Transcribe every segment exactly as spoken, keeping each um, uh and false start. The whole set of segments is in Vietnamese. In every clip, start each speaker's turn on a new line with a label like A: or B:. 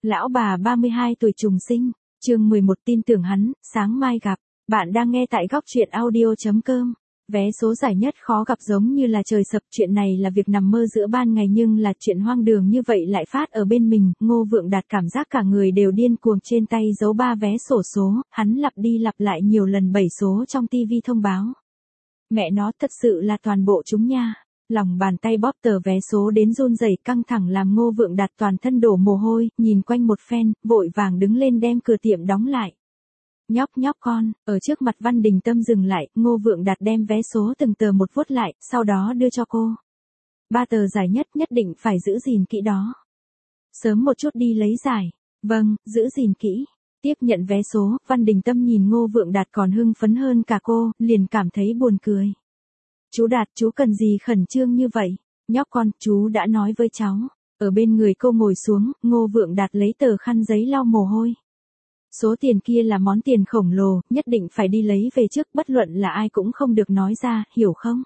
A: Lão bà ba mươi hai tuổi trùng sinh, chương mười một tin tưởng hắn, sáng mai gặp. Bạn đang nghe tại góc truyện audio.com. Vé số giải nhất khó gặp giống như là trời sập, chuyện này là việc nằm mơ giữa ban ngày nhưng là chuyện hoang đường như vậy lại phát ở bên mình. Ngô Vượng Đạt cảm giác cả người đều điên cuồng, trên tay giấu ba vé xổ số, hắn lặp đi lặp lại nhiều lần bảy số trong tivi thông báo. Mẹ nó, thật sự là toàn bộ chúng nha. Lòng bàn tay bóp tờ vé số đến run rẩy, căng thẳng làm Ngô Vượng Đạt toàn thân đổ mồ hôi, nhìn quanh một phen, vội vàng đứng lên đem cửa tiệm đóng lại. Nhóc nhóc con, ở trước mặt Văn Đình Tâm dừng lại, Ngô Vượng Đạt đem vé số từng tờ một vuốt lại, sau đó đưa cho cô. Ba tờ giải nhất nhất định phải giữ gìn kỹ đó. Sớm một chút đi lấy giải. Vâng, giữ gìn kỹ. Tiếp nhận vé số, Văn Đình Tâm nhìn Ngô Vượng Đạt còn hưng phấn hơn cả cô, liền cảm thấy buồn cười. Chú Đạt, chú cần gì khẩn trương như vậy? Nhóc con, chú đã nói với cháu. Ở bên người cô ngồi xuống, Ngô Vượng Đạt lấy tờ khăn giấy lau mồ hôi. Số tiền kia là món tiền khổng lồ, nhất định phải đi lấy về trước, bất luận là ai cũng không được nói ra, hiểu không?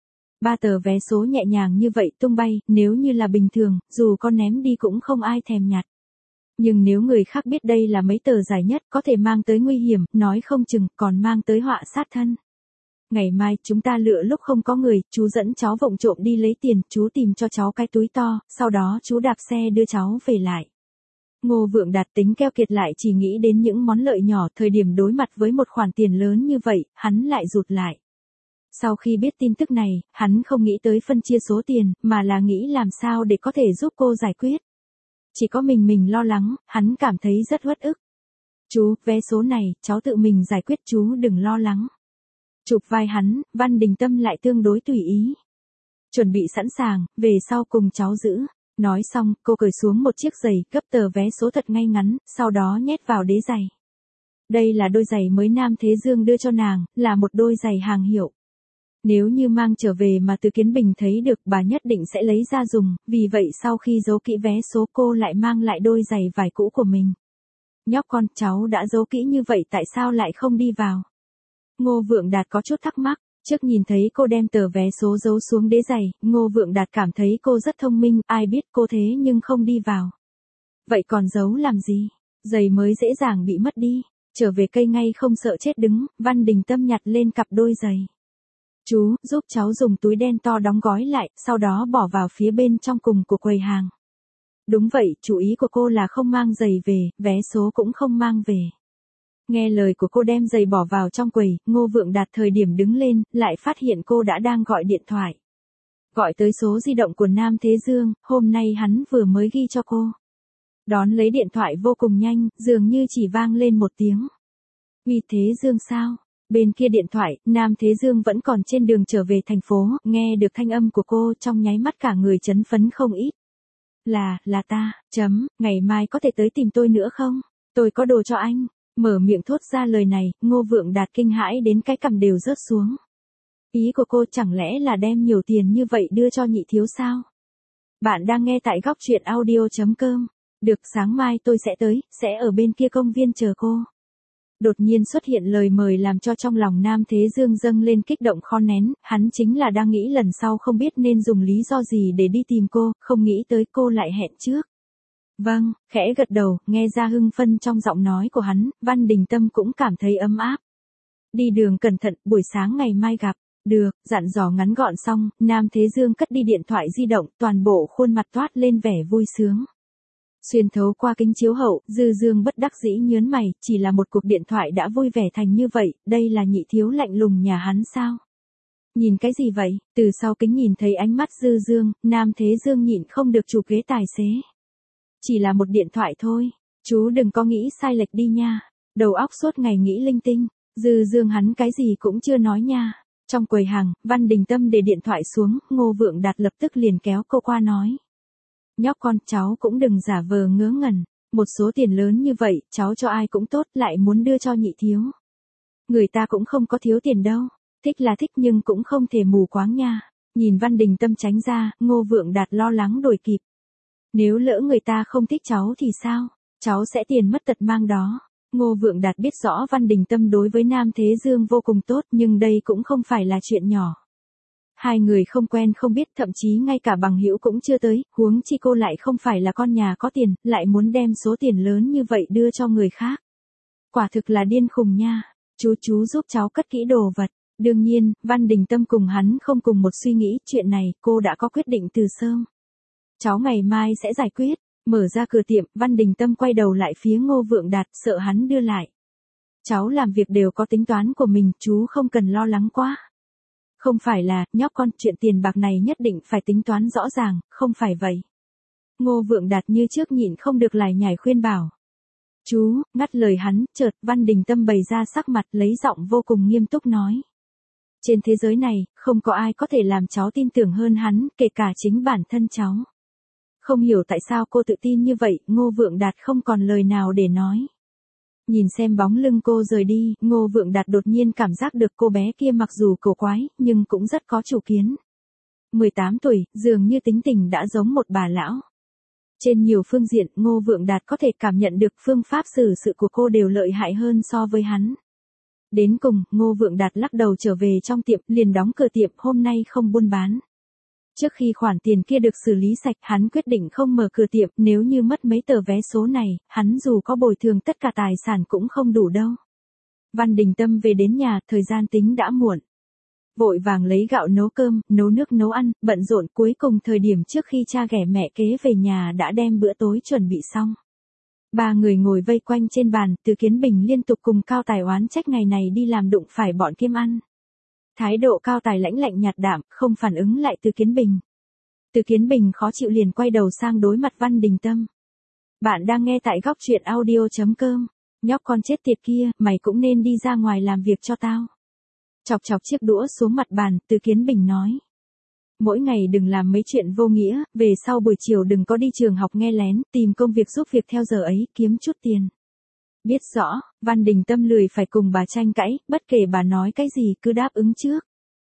A: Ba tờ vé số nhẹ nhàng như vậy tung bay, nếu như là bình thường, dù con ném đi cũng không ai thèm nhặt. Nhưng nếu người khác biết đây là mấy tờ giải nhất, có thể mang tới nguy hiểm, nói không chừng, còn mang tới họa sát thân. Ngày mai, chúng ta lựa lúc không có người, chú dẫn cháu vụng trộm đi lấy tiền, chú tìm cho cháu cái túi to, sau đó chú đạp xe đưa cháu về lại. Ngô Vượng Đạt tính keo kiệt lại chỉ nghĩ đến những món lợi nhỏ, thời điểm đối mặt với một khoản tiền lớn như vậy, hắn lại rụt lại. Sau khi biết tin tức này, hắn không nghĩ tới phân chia số tiền, mà là nghĩ làm sao để có thể giúp cô giải quyết. Chỉ có mình mình lo lắng, hắn cảm thấy rất uất ức. Chú, vé số này, cháu tự mình giải quyết, chú đừng lo lắng. Chụp vai hắn, Văn Đình Tâm lại tương đối tùy ý. Chuẩn bị sẵn sàng, về sau cùng cháu giữ. Nói xong, cô cởi xuống một chiếc giày, gấp tờ vé số thật ngay ngắn, sau đó nhét vào đế giày. Đây là đôi giày mới Nam Thế Dương đưa cho nàng, là một đôi giày hàng hiệu. Nếu như mang trở về mà Từ Kiến Bình thấy được, bà nhất định sẽ lấy ra dùng, vì vậy sau khi giấu kỹ vé số cô lại mang lại đôi giày vải cũ của mình. Nhóc con, cháu đã giấu kỹ như vậy tại sao lại không đi vào? Ngô Vượng Đạt có chút thắc mắc. Trước nhìn thấy cô đem tờ vé số giấu xuống đế giày, Ngô Vượng Đạt cảm thấy cô rất thông minh, ai biết cô thế nhưng không đi vào. Vậy còn giấu làm gì? Giày mới dễ dàng bị mất đi. Trở về cây ngay không sợ chết đứng, Văn Đình Tâm nhặt lên cặp đôi giày. Chú, giúp cháu dùng túi đen to đóng gói lại, sau đó bỏ vào phía bên trong cùng của quầy hàng. Đúng vậy, chủ ý của cô là không mang giày về, vé số cũng không mang về. Nghe lời của cô đem giày bỏ vào trong quầy, Ngô Vượng Đạt thời điểm đứng lên, lại phát hiện cô đã đang gọi điện thoại. Gọi tới số di động của Nam Thế Dương, hôm nay hắn vừa mới ghi cho cô. Đón lấy điện thoại vô cùng nhanh, dường như chỉ vang lên một tiếng. Uy Thế Dương sao? Bên kia điện thoại, Nam Thế Dương vẫn còn trên đường trở về thành phố, nghe được thanh âm của cô trong nháy mắt cả người chấn phấn không ít. Là, là ta, chấm, ngày mai có thể tới tìm tôi nữa không? Tôi có đồ cho anh. Mở miệng thốt ra lời này, Ngô Vượng Đạt kinh hãi đến cái cằm đều rớt xuống. Ý của cô chẳng lẽ là đem nhiều tiền như vậy đưa cho nhị thiếu sao? Bạn đang nghe tại góc truyện audio.com. Được, sáng mai tôi sẽ tới, sẽ ở bên kia công viên chờ cô. Đột nhiên xuất hiện lời mời làm cho trong lòng Nam Thế Dương dâng lên kích động khó nén, hắn chính là đang nghĩ lần sau không biết nên dùng lý do gì để đi tìm cô, không nghĩ tới cô lại hẹn trước. Vâng, khẽ gật đầu, nghe ra hưng phân trong giọng nói của hắn, Văn Đình Tâm cũng cảm thấy ấm áp. Đi đường cẩn thận, buổi sáng ngày mai gặp. Được, dặn dò ngắn gọn xong, Nam Thế Dương cất đi điện thoại di động, toàn bộ khuôn mặt toát lên vẻ vui sướng. Xuyên thấu qua kính chiếu hậu, Dư Dương bất đắc dĩ nhớn mày, chỉ là một cuộc điện thoại đã vui vẻ thành như vậy, đây là nhị thiếu lạnh lùng nhà hắn sao? Nhìn cái gì vậy? Từ sau kính nhìn thấy ánh mắt Dư Dương, Nam Thế Dương nhịn không được chụp ghế tài xế. Chỉ là một điện thoại thôi, chú đừng có nghĩ sai lệch đi nha. Đầu óc suốt ngày nghĩ linh tinh, Dư Dương hắn cái gì cũng chưa nói nha. Trong quầy hàng, Văn Đình Tâm để điện thoại xuống, Ngô Vượng Đạt lập tức liền kéo cô qua nói. Nhóc con, cháu cũng đừng giả vờ ngớ ngẩn, một số tiền lớn như vậy, cháu cho ai cũng tốt, lại muốn đưa cho nhị thiếu. Người ta cũng không có thiếu tiền đâu, thích là thích nhưng cũng không thể mù quáng nha. Nhìn Văn Đình Tâm tránh ra, Ngô Vượng Đạt lo lắng đuổi kịp. Nếu lỡ người ta không thích cháu thì sao? Cháu sẽ tiền mất tật mang đó. Ngô Vượng Đạt biết rõ Văn Đình Tâm đối với Nam Thế Dương vô cùng tốt, nhưng đây cũng không phải là chuyện nhỏ. Hai người không quen không biết, thậm chí ngay cả bằng hữu cũng chưa tới, huống chi cô lại không phải là con nhà có tiền, lại muốn đem số tiền lớn như vậy đưa cho người khác. Quả thực là điên khùng nha. Chú chú giúp cháu cất kỹ đồ vật. Đương nhiên, Văn Đình Tâm cùng hắn không cùng một suy nghĩ, chuyện này cô đã có quyết định từ sớm. Cháu ngày mai sẽ giải quyết. Mở ra cửa tiệm, Văn Đình Tâm quay đầu lại phía Ngô Vượng Đạt, sợ hắn đưa lại. Cháu làm việc đều có tính toán của mình, chú không cần lo lắng quá. Không phải là, nhóc con, chuyện tiền bạc này nhất định phải tính toán rõ ràng, không phải vậy. Ngô Vượng Đạt như trước nhịn không được lải nhải khuyên bảo. Chú, ngắt lời hắn, chợt Văn Đình Tâm bày ra sắc mặt lấy giọng vô cùng nghiêm túc nói. Trên thế giới này, không có ai có thể làm cháu tin tưởng hơn hắn, kể cả chính bản thân cháu. Không hiểu tại sao cô tự tin như vậy, Ngô Vượng Đạt không còn lời nào để nói. Nhìn xem bóng lưng cô rời đi, Ngô Vượng Đạt đột nhiên cảm giác được cô bé kia mặc dù cổ quái, nhưng cũng rất có chủ kiến. mười tám tuổi, dường như tính tình đã giống một bà lão. Trên nhiều phương diện, Ngô Vượng Đạt có thể cảm nhận được phương pháp xử sự của cô đều lợi hại hơn so với hắn. Đến cùng, Ngô Vượng Đạt lắc đầu trở về trong tiệm, liền đóng cửa tiệm, hôm nay không buôn bán. Trước khi khoản tiền kia được xử lý sạch, hắn quyết định không mở cửa tiệm, nếu như mất mấy tờ vé số này, hắn dù có bồi thường tất cả tài sản cũng không đủ đâu. Văn Đình Tâm về đến nhà, thời gian tính đã muộn. Vội vàng lấy gạo nấu cơm, nấu nước nấu ăn, bận rộn, cuối cùng thời điểm trước khi cha ghẻ mẹ kế về nhà đã đem bữa tối chuẩn bị xong. Ba người ngồi vây quanh trên bàn, Từ Kiến Bình liên tục cùng Cao Tài oán trách ngày này đi làm đụng phải bọn Kim ăn. Thái độ Cao Tài lãnh lạnh nhạt đạm, không phản ứng lại Từ Kiến Bình. Từ Kiến Bình khó chịu liền quay đầu sang đối mặt Văn Đình Tâm. Bạn đang nghe tại góc truyện audio chấm com. Nhóc con chết tiệt kia, mày cũng nên đi ra ngoài làm việc cho tao. Chọc chọc chiếc đũa xuống mặt bàn, Từ Kiến Bình nói. Mỗi ngày đừng làm mấy chuyện vô nghĩa, về sau buổi chiều đừng có đi trường học nghe lén, tìm công việc giúp việc theo giờ ấy, kiếm chút tiền. Biết rõ, Văn Đình Tâm lười phải cùng bà tranh cãi, bất kể bà nói cái gì cứ đáp ứng trước.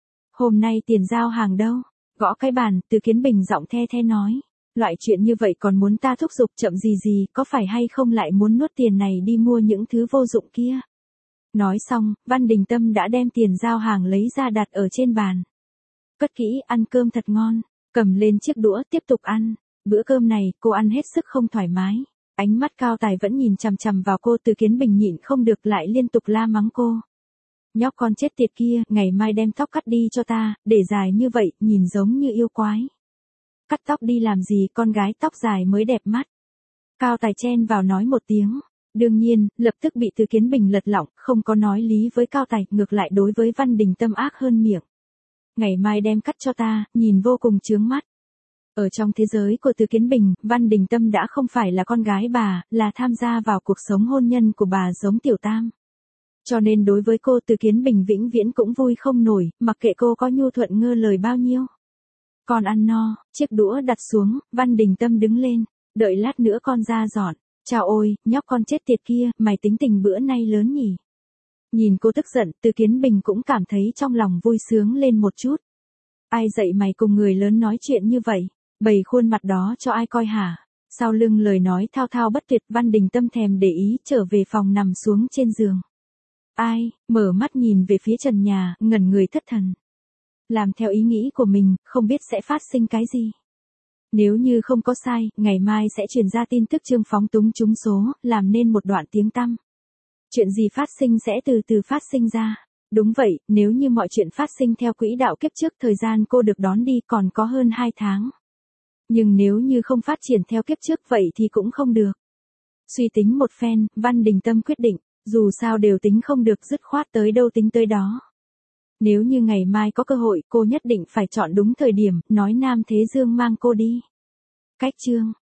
A: Hôm nay tiền giao hàng đâu? Gõ cái bàn, Từ Kiến Bình giọng the the nói. Loại chuyện như vậy còn muốn ta thúc giục chậm gì gì, có phải hay không lại muốn nuốt tiền này đi mua những thứ vô dụng kia? Nói xong, Văn Đình Tâm đã đem tiền giao hàng lấy ra đặt ở trên bàn. Cất kỹ, ăn cơm thật ngon, cầm lên chiếc đũa tiếp tục ăn. Bữa cơm này, cô ăn hết sức không thoải mái. Ánh mắt Cao Tài vẫn nhìn chằm chằm vào cô, Từ Kiến Bình nhịn không được lại liên tục la mắng cô. Nhóc con chết tiệt kia, ngày mai đem tóc cắt đi cho ta, để dài như vậy, nhìn giống như yêu quái. Cắt tóc đi làm gì, con gái tóc dài mới đẹp mắt. Cao Tài chen vào nói một tiếng. Đương nhiên, lập tức bị Từ Kiến Bình lật lọng, không có nói lý với Cao Tài, ngược lại đối với Văn Đình Tâm ác hơn miệng. Ngày mai đem cắt cho ta, nhìn vô cùng chướng mắt. Ở trong thế giới của Từ Kiến Bình, Văn Đình Tâm đã không phải là con gái bà, là tham gia vào cuộc sống hôn nhân của bà giống Tiểu Tam. Cho nên đối với cô Từ Kiến Bình vĩnh viễn cũng vui không nổi, mặc kệ cô có nhu thuận ngơ lời bao nhiêu. Con ăn no, chiếc đũa đặt xuống, Văn Đình Tâm đứng lên, đợi lát nữa con ra dọn. Chào ôi, nhóc con chết tiệt kia, mày tính tình bữa nay lớn nhỉ. Nhìn cô tức giận, Từ Kiến Bình cũng cảm thấy trong lòng vui sướng lên một chút. Ai dạy mày cùng người lớn nói chuyện như vậy, bày khuôn mặt đó cho ai coi hả? Sau lưng lời nói thao thao bất tuyệt, Văn Đình Tâm thèm để ý trở về phòng nằm xuống trên giường. Ai, mở mắt nhìn về phía trần nhà, ngẩn người thất thần. Làm theo ý nghĩ của mình, không biết sẽ phát sinh cái gì. Nếu như không có sai, ngày mai sẽ truyền ra tin tức Trương Phóng Túng trúng số, làm nên một đoạn tiếng tăm. Chuyện gì phát sinh sẽ từ từ phát sinh ra. Đúng vậy, nếu như mọi chuyện phát sinh theo quỹ đạo kiếp trước, thời gian cô được đón đi còn có hơn hai tháng. Nhưng nếu như không phát triển theo kiếp trước vậy thì cũng không được. Suy tính một phen, Văn Đình Tâm quyết định, dù sao đều tính không được, dứt khoát tới đâu tính tới đó. Nếu như ngày mai có cơ hội, cô nhất định phải chọn đúng thời điểm, nói Nam Thế Dương mang cô đi. Cách chương